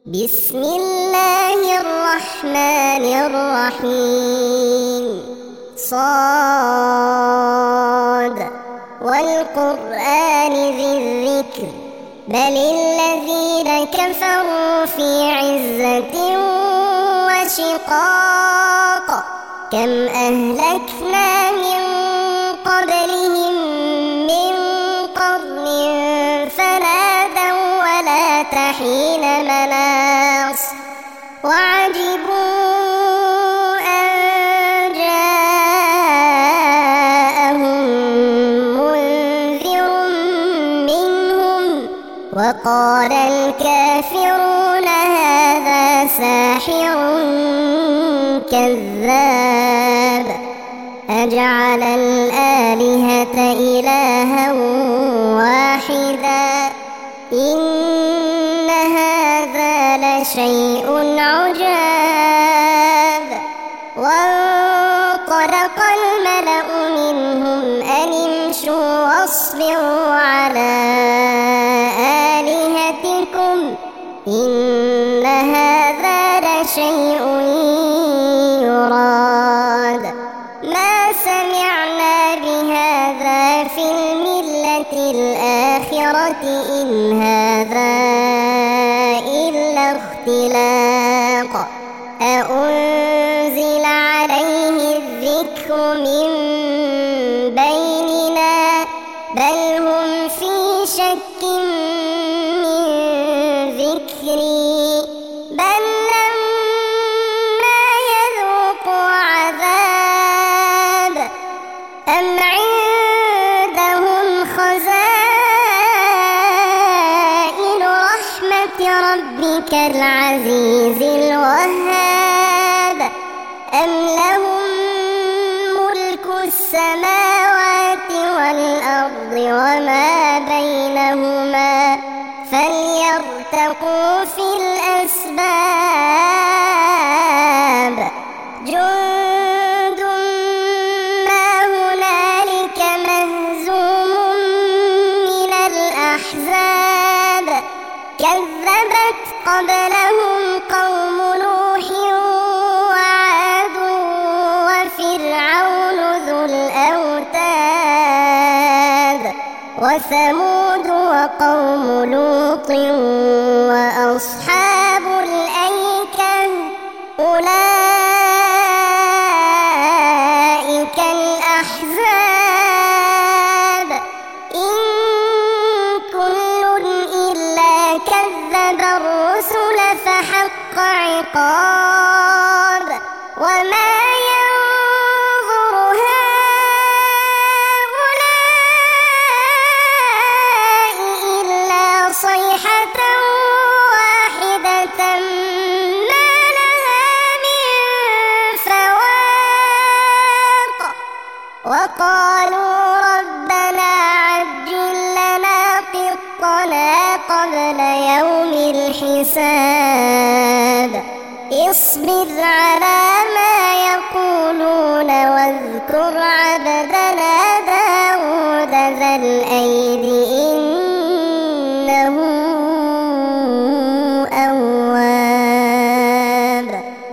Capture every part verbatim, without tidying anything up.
بسم الله الرحمن الرحيم. صاد والقرآن ذي الذكر بل الذين كفروا في عزة وشقاق كم أهلكنا من قبلهم من قرن فنادوا ولا تحين مناص وعجبوا أن جاءهم منذر منهم وقال الكافرون هذا ساحر كذاب أجعل الآلهة إلها واحدا إن هذا لشيء عجاب. وانطلق الملأ منهم أن امشوا واصبروا على آلهتكم إن هذا لشيء يراد ما سمعنا بهذا في الملة الآخرة إن هذا إلا اختلاق أأنزل عليه الذكر من بيننا بل هم في شك من ذكري بل لما يذوقوا عذاب أم عندهم خزائن رحمة ربك العزيز الوهاب أم لهم ملك السماوات والأرض وما بينهما فليرتقوا في الأسباب جند ما هنالك مهزوم من الأحزاب كذبت قبلهم قوم نوح وعاد وفرعون ذو الأوتاد وثمود وقوم لوط وأصحاب الأيكة أولئك الأحزاب إن كل إلا كذب الرسل فحق عقاب وما ينظر هؤلاء إلا صيحة واحدة ما لها من فواق وقالوا ربنا عجل لنا قطنا قبل يوم الحساب اصبر على ما يقولون واذكر عبدنا داود ذا الأيد إنه أواب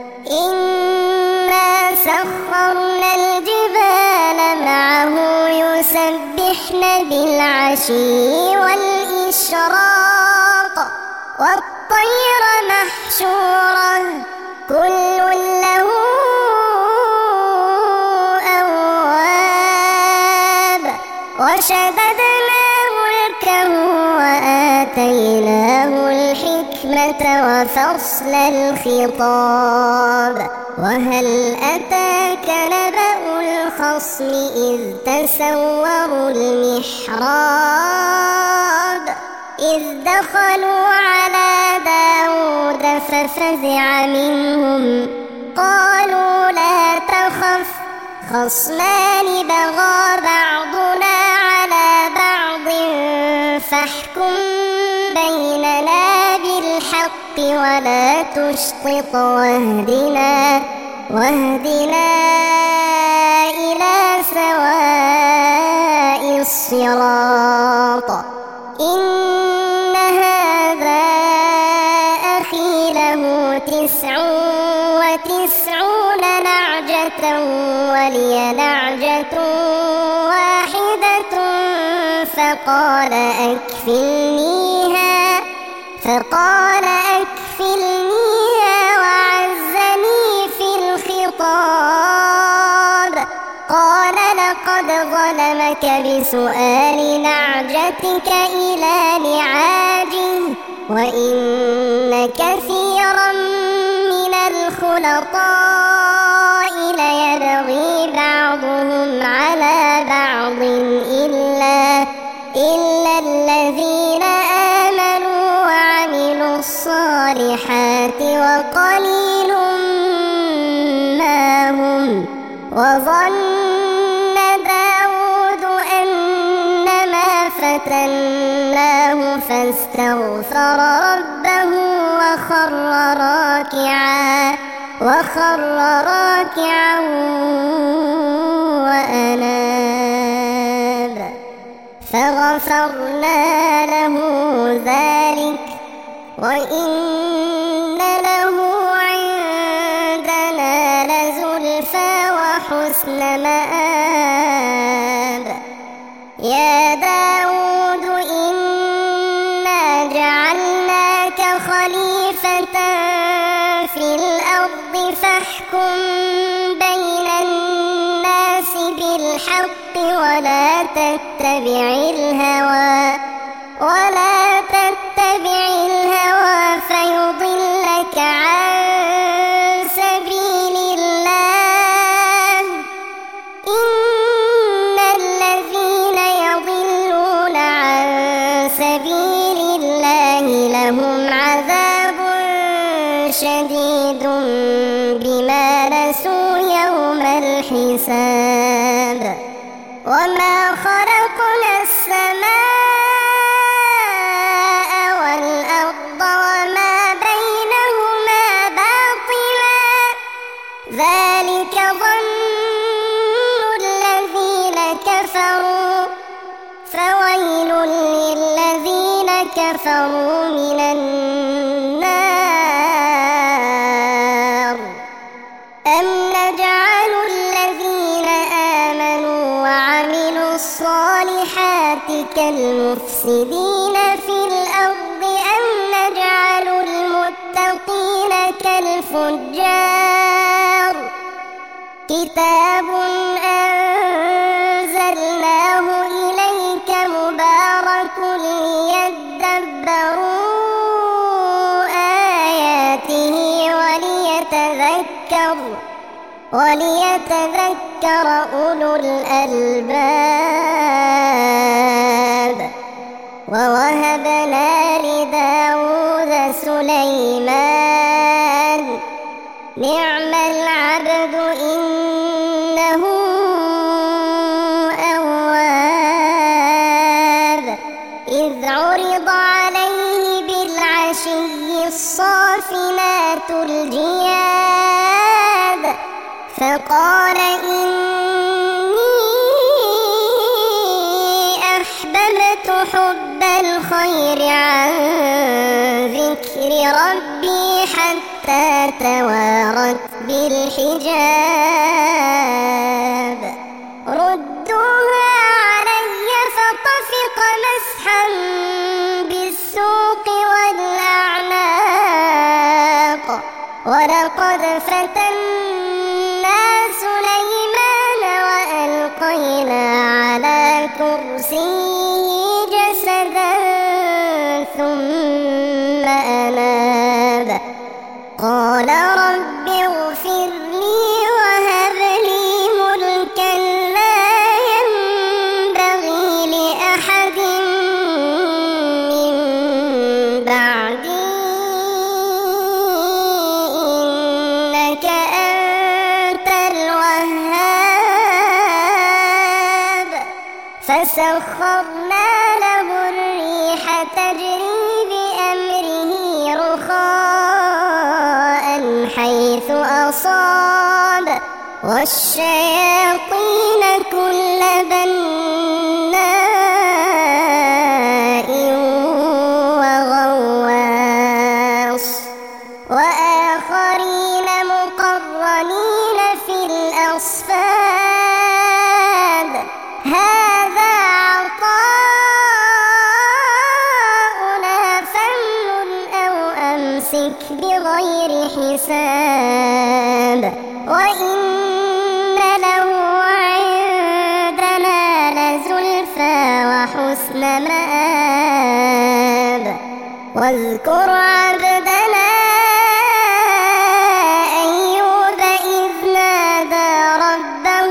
إنا سخرنا الجبال معه يسبحن بالعشي والإشراق والطير محشورة كل له أواب وشددنا ملكه وآتيناه الحكمة وفصل الخطاب وهل أتاك نبأ الخصم إذ تسوروا المحراب إذ دخلوا على داود ففزع منهم قالوا لا تخف خصمان بغى بعضنا على بعض فاحكم بيننا بالحق ولا تشطط واهدنا واهدنا إلى سواء الصراط إن هذا أخي الذي له تسع وتسعون نعجة ولي نعجة واحدة فقال أكفلنيها فقال أكفلنيها وعزني في الخطاب. قال لقد ظلمك بسؤال نعجتك إلى نعاجه وإن كثيرا من الخلطاء ليبغي بعضهم على بعض إلا, إلا الذين آمنوا وعملوا الصالحات وقليل ما هم. وظن داود أنما فتناه فاستغفر ربه وخر راكعا وخر راكعا وأناب فغفرنا له ذلك وإن له عندنا لزلفى وحسن مآب. يا داود إنا جعلناك خليفة في الأرض فاحكم بين الناس بالحق ولا تتبع الهوى ولا تتبع الهوى فيضلك عن سبيل الله. إن الذين يضلون عن سبيل الله لهم عذاب شديد بما نسوا يوم الحساب. وما خلقنا السماء والأرض وما بينهما باطلا ذلك ظن الذين كفروا فويل للذين كفروا من النار. أم نجعل الذين آمنوا وعملوا الصالحات كالمفسدين في الأرض أم نجعل المتقين كالفجار. كتاب أنزلناه إليك مبارك ليدبروا آياته وليتذكر وليتذكر أولو الألباب. ووهبنا لداود سليمان نعم العبد إنه أواب. إذ عرض عليه بالعشي الصافنات الجياد فقال إني أحببت حب الخير عن ذكر ربي حتى توارت بالحجاب. ردوها علي فطفق مسحا بالسوق والأعناق. ولقد فتنا سليمان وألقينا على كرسيه جسدا ثم أناب. قال رب اغفر لي وهب لي ملكا لا ينبغي لأحد من بعدي إنك أنت الوهاب. فسخرنا له الريح تجري بأمره رخاء حيث أصاب والشياطين كل بناء وغواص وآخرين مقرنين في الأصفاد هذا عطاؤنا فامنن أو أمسك بغير حساب وإن له عندنا لزلفى وحسن مآب واذكر عبدنا أيوب إذ نادى ربه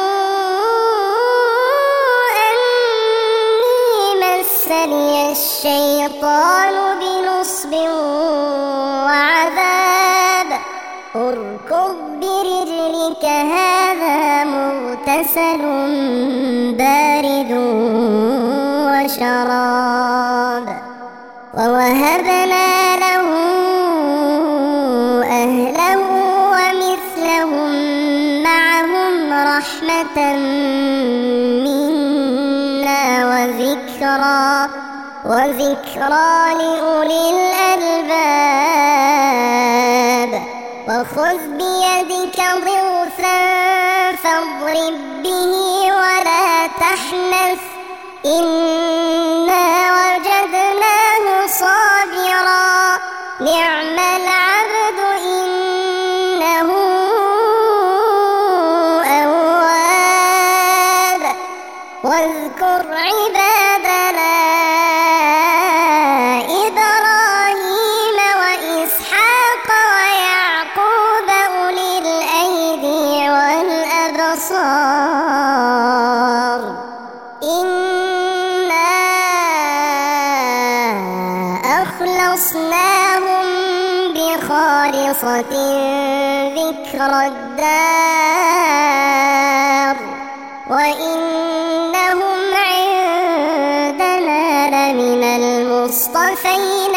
أني مسني الشيطان بنصب وعذاب اركض برجلك هذا مغتسل بارد وشراب ووهبنا له أهله ومثلهم معهم رحمة منا وذكرى وذكرى لأولي الألباب وخذ بيدك ضغثا فاضرب به ولا تحنث إنا وجدناه صابرا نعم العبد إنه أواب واذكر عبادنا إبراهيم وإسحاق ويعقوب أولي الأيدي والأبصار إنا أخلصناهم بخالصة ذكرى الدار وإنهم عندنا لمن المصطفين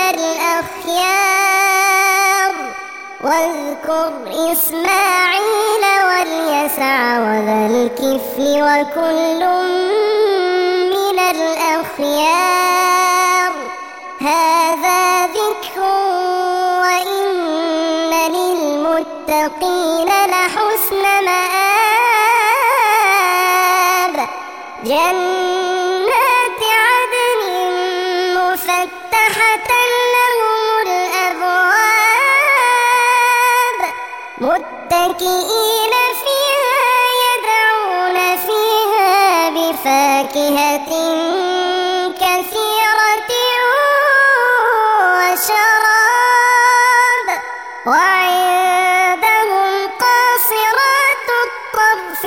الأخيار واذكر إسماعيل واليسع وذا الكفل وكل من الأخيار هذا ذكر وإن للمتقين لحسن مآب جنات عدن مفتحة لهم الأبواب متكئين فيها يدعون فيها بفاكهة كثيرة وشراب وعندهم قاصرات الطرف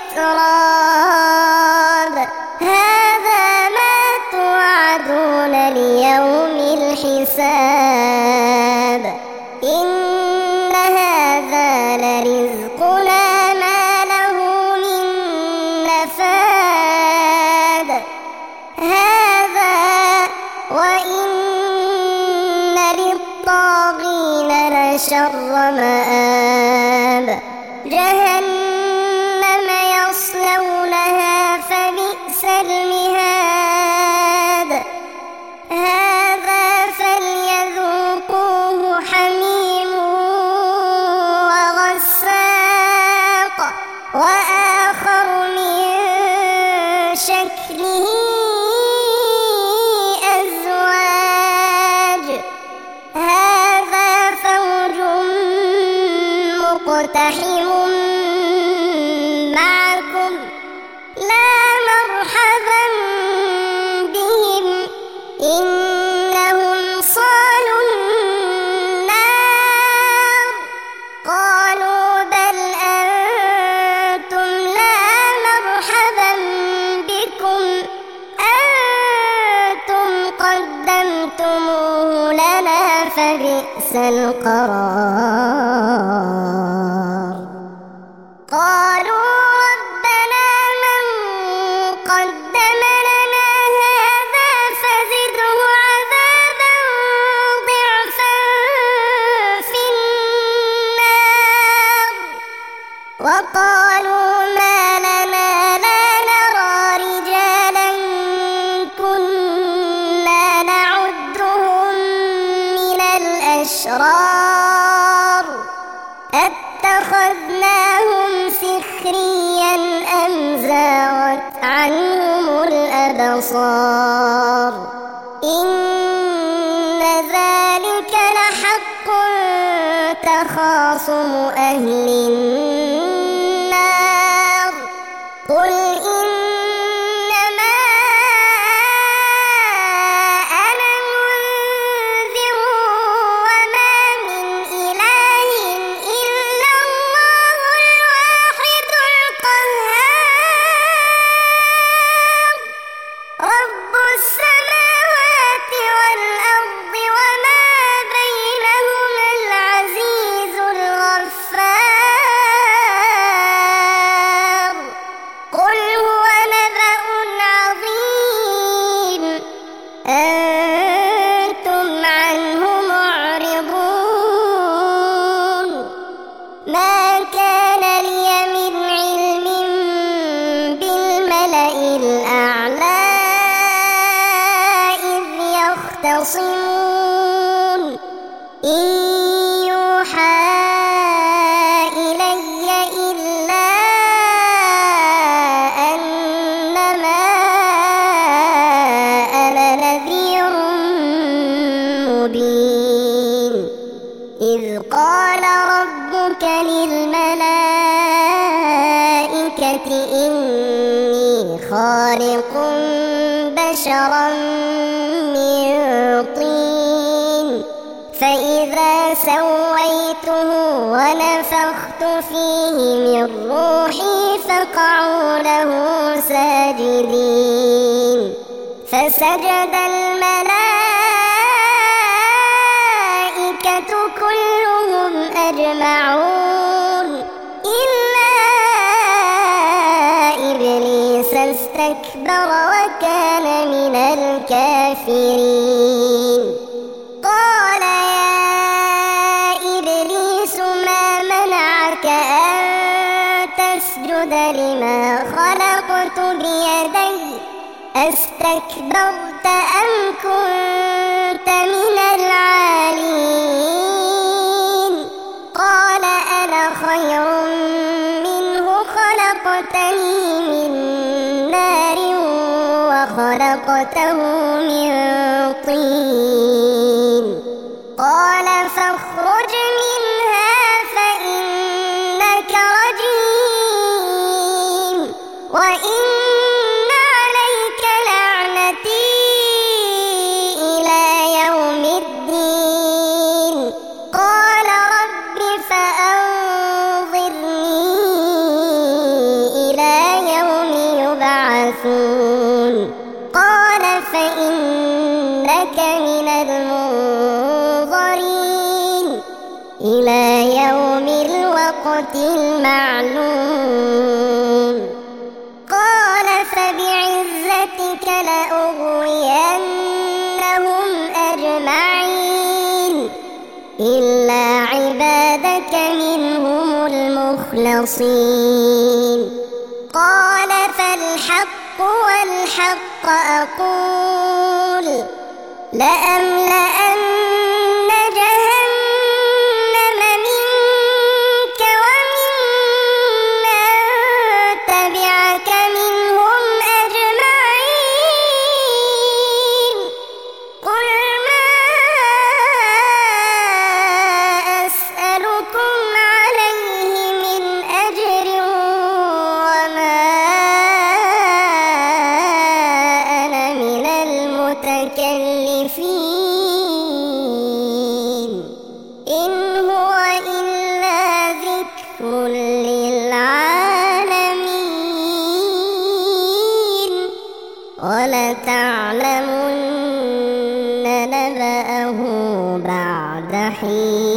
أتراب هذا ما توعدون ليوم الحساب إن هذا لرزقنا ما له من نفاد هذا وإن للطاغين لشر مآب جهنم يصلونها فبئس المهاد هذا فليذوقوه حميم وغساق وآخر من شكله أزواج هذا فوج مقتحم معكم لا مرحبا بهم إنهم صالوا النار قالوا بل أنتم لا مرحبا بكم أنتم قدمتموه لنا فبئس القرار قالوا ربنا من قدم لنا هذا فزده عذابا ضعفا في النار وقالوا ما لنا لا نرى رجالا كنا نعدهم من الأشرار أتخذناهم سخريا أم زاغت عنهم الأبصار إن ذلك لحق تخاصم أهل النار قل إنما أنا منذر وما من إله إلا الله الواحد القهار رب السماوات والأرض وما بينهما العزيز الغفار قل هو نبأ عظيم أنتم عنه معرضون ما كان لي من علم بالملأ الأعلى إذ يختصمون إن يوحى إلي إلا أنما أنا نذير مبين إذ قال ربك للملائكة إني خالق بشرا من طين فإذا سويته ونفخت فيه من روحي فقعوا له ساجدين فسجد الملائكة كلهم أجمعون إلا إبليس استكبر وكان من الكافرين قال يا إبليس ما منعك أن تسجد لما خلقت بيدي أستكبرت أم كنت من العالين قال أنا خير منه خلقتني من نار وخلقته من طين قال فاخرج منها فإنك رجيم وإن عليك لعنتي إلى يوم الدين قال رب فأنظرني إلى يوم يبعثون قال فإنك من المنظرين إلى يوم الوقت المعلوم قال فبعزتك لأغوينهم أجمعين إلا عبادك منهم المخلصين قال فالحق والحق أقول لأملأن جهنم منك وممن تبعك منهم أجمعين قل ما أسألكم عليه من أجر وما أنا من المتكلفين إن هو إلا ذكر للعالمين ولتعلمن نبأه بعد حين.